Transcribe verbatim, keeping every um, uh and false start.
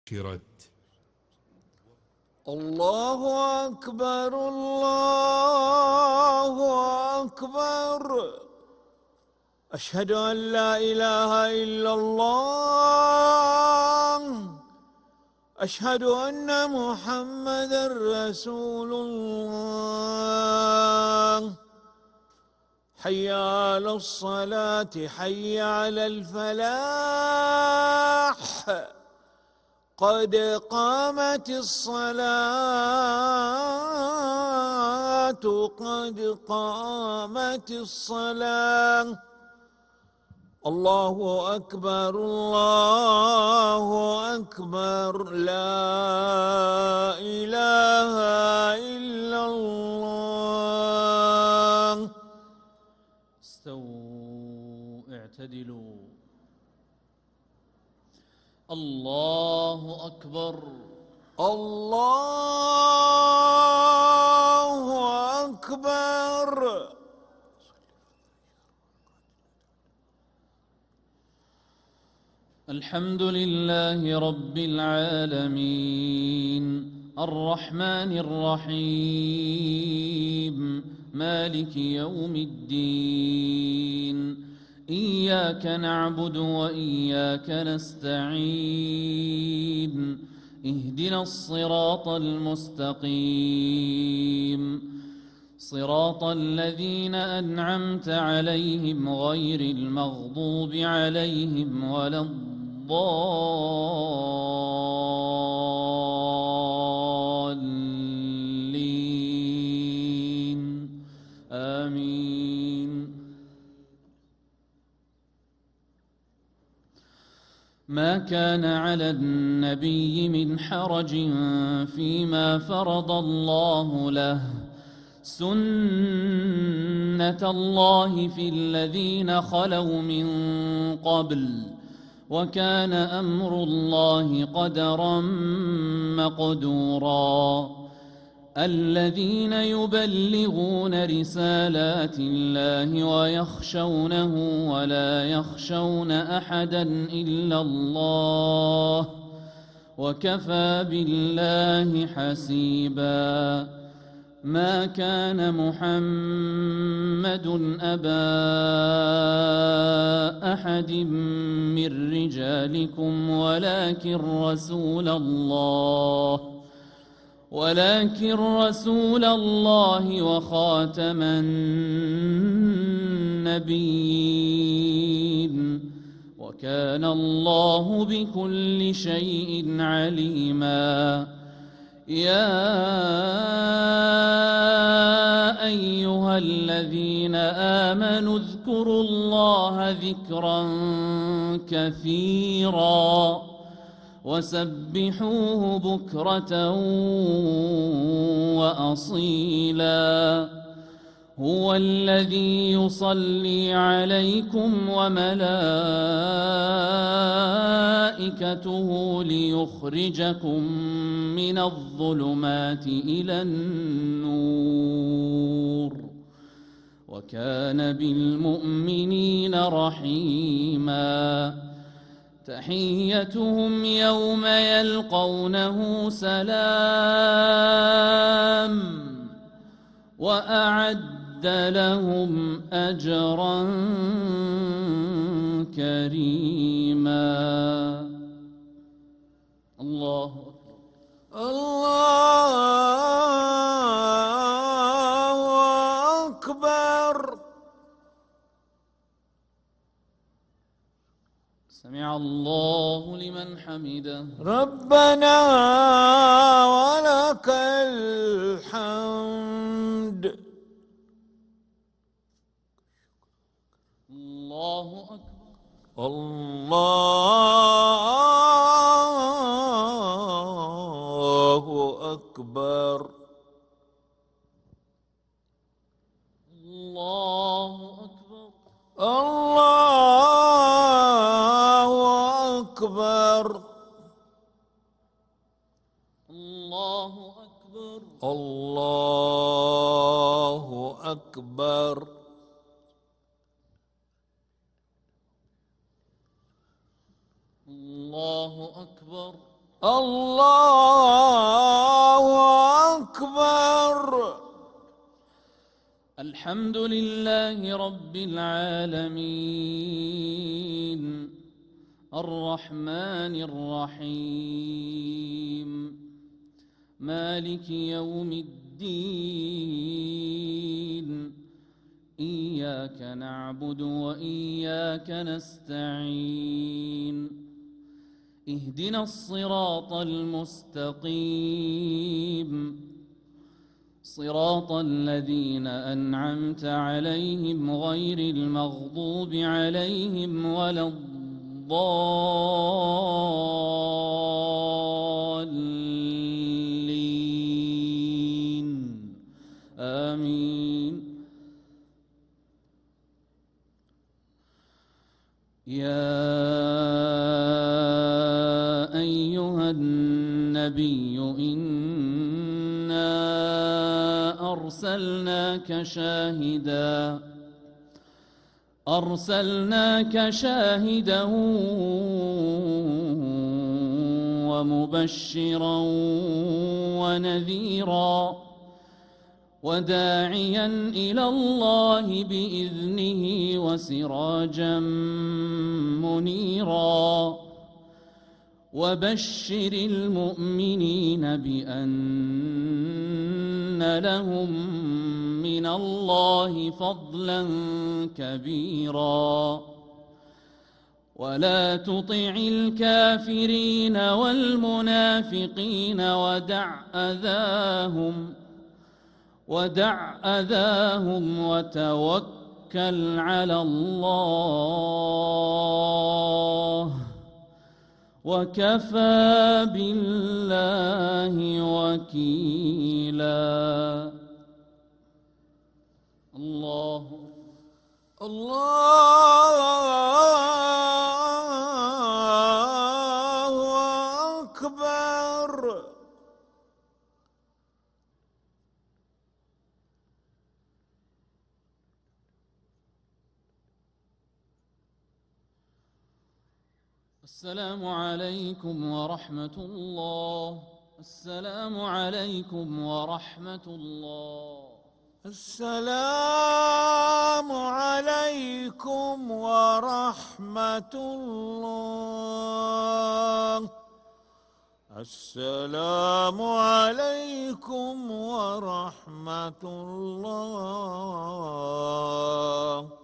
ذكرت. الله أكبر الله أكبر. أشهد أن لا إله إلا الله. أشهد أن محمدًا رسول الله. حي على الصلاة حي على الفلاح. قد قامت الصلاة قد قامت الصلاة. الله أكبر الله أكبر. لا إله إلا الله. استووا اعتدلوا. الله أكبر الله أكبر. الحمد لله رب العالمين الرحمن الرحيم مالك يوم الدين. إياك نعبد وإياك نستعين. اهدنا الصراط المستقيم صراط الذين أنعمت عليهم غير المغضوب عليهم ولا الضالين آمين. ما كان على النبي من حرج فيما فرض الله له. سنة الله في الذين خلوا من قبل وكان أمر الله قدرا مقدورا. الذين يبلغون رسالات الله ويخشونه ولا يخشون أحدا إلا الله وكفى بالله حسيبا. ما كان محمد أبا أحد من رجالكم ولكن رسول الله ولكن رسول الله وخاتم النبيين وكان الله بكل شيء عليما. يا أيها الذين آمنوا اذكروا الله ذكرا كثيرا وسبحوه بكرة وأصيلا. هو الذي يصلي عليكم وملائكته ليخرجكم من الظلمات إلى النور وكان بالمؤمنين رحيما. تحيتهم يوم يلقونه سلام وأعد لهم أجرا كريما. الله الله أكبر. سمع الله لمن حمده. ربنا ولك الحمد. الله أكبر الله أكبر. الله أكبر الله أكبر. الله أكبر الله أكبر. الله أكبر الله أكبر. الحمد لله رب العالمين الرحمن الرحيم مالك يوم الدين إياك نعبد وإياك نستعين اهدنا الصراط المستقيم صراط الذين أنعمت عليهم غير المغضوب عليهم ولا الضالين آمين. يا أيها النبي إنا أرسلناك شاهدا أرسلناك شاهدا ومبشرا ونذيرا وداعيا إلى الله بإذنه وسراجا منيرا وبشر المؤمنين بأن لهم من الله فضلا كبيرا ولا تطع الكافرين والمنافقين ودع أذاهم ودع أذاهم وتوكل على الله وكفى بالله وكيلا. الله الله أكبر. السلام عليكم ورحمة الله. السلام عليكم ورحمة الله. السلام عليكم ورحمة الله. السلام عليكم ورحمة الله.